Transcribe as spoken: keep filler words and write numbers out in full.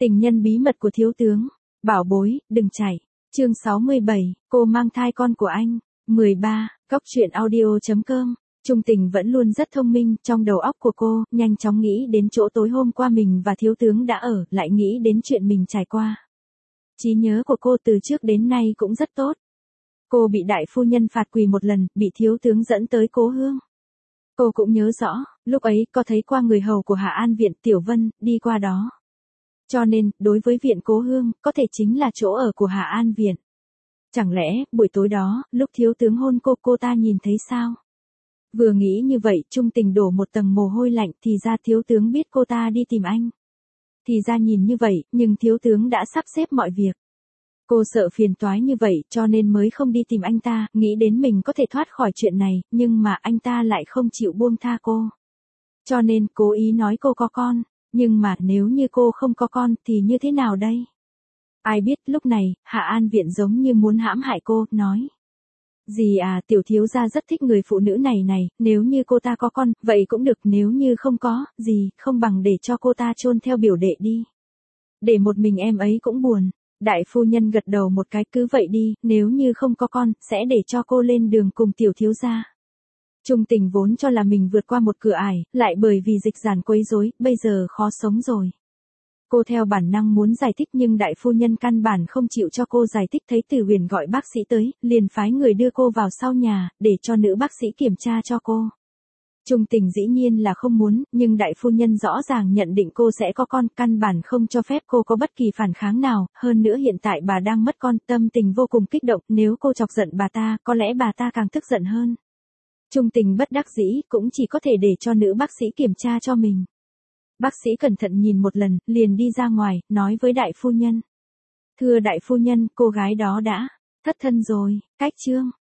Tình nhân bí mật của thiếu tướng. Bảo bối, đừng chạy. Chương sáu mươi bảy, cô mang thai con của anh. mười ba, Cóc truyện audio chấm com. Trung Tình vẫn luôn rất thông minh, trong đầu óc của cô, nhanh chóng nghĩ đến chỗ tối hôm qua mình và thiếu tướng đã ở, lại nghĩ đến chuyện mình trải qua. Trí nhớ của cô từ trước đến nay cũng rất tốt. Cô bị đại phu nhân phạt quỳ một lần, bị thiếu tướng dẫn tới Cố Hương. Cô cũng nhớ rõ, lúc ấy có thấy qua người hầu của Hạ An Viện Tiểu Vân, đi qua đó. Cho nên, đối với viện Cố Hương, có thể chính là chỗ ở của Hạ An Viện. Chẳng lẽ, buổi tối đó, lúc thiếu tướng hôn cô, cô ta nhìn thấy sao? Vừa nghĩ như vậy, Trung Tình đổ một tầng mồ hôi lạnh, thì ra thiếu tướng biết cô ta đi tìm anh. Thì ra nhìn như vậy, nhưng thiếu tướng đã sắp xếp mọi việc. Cô sợ phiền toái như vậy, cho nên mới không đi tìm anh ta, nghĩ đến mình có thể thoát khỏi chuyện này, nhưng mà anh ta lại không chịu buông tha cô. Cho nên, cố ý nói cô có con. Nhưng mà, nếu như cô không có con, thì như thế nào đây? Ai biết, lúc này, Hạ An Viện giống như muốn hãm hại cô, nói. Dì à, tiểu thiếu gia rất thích người phụ nữ này này, nếu như cô ta có con, vậy cũng được, nếu như không có, dì, không bằng để cho cô ta chôn theo biểu đệ đi. Để một mình em ấy cũng buồn. Đại phu nhân gật đầu một cái, cứ vậy đi, nếu như không có con, sẽ để cho cô lên đường cùng tiểu thiếu gia. Trung Tình vốn cho là mình vượt qua một cửa ải, lại bởi vì dịch giản quấy rối, bây giờ khó sống rồi. Cô theo bản năng muốn giải thích nhưng đại phu nhân căn bản không chịu cho cô giải thích, thấy Từ Huyền gọi bác sĩ tới, liền phái người đưa cô vào sau nhà, để cho nữ bác sĩ kiểm tra cho cô. Trung Tình dĩ nhiên là không muốn, nhưng đại phu nhân rõ ràng nhận định cô sẽ có con, căn bản không cho phép cô có bất kỳ phản kháng nào, hơn nữa hiện tại bà đang mất con, tâm tình vô cùng kích động, nếu cô chọc giận bà ta, có lẽ bà ta càng tức giận hơn. Trung Tình bất đắc dĩ, cũng chỉ có thể để cho nữ bác sĩ kiểm tra cho mình. Bác sĩ cẩn thận nhìn một lần, liền đi ra ngoài, nói với đại phu nhân. Thưa đại phu nhân, cô gái đó đã thất thân rồi, cách chương.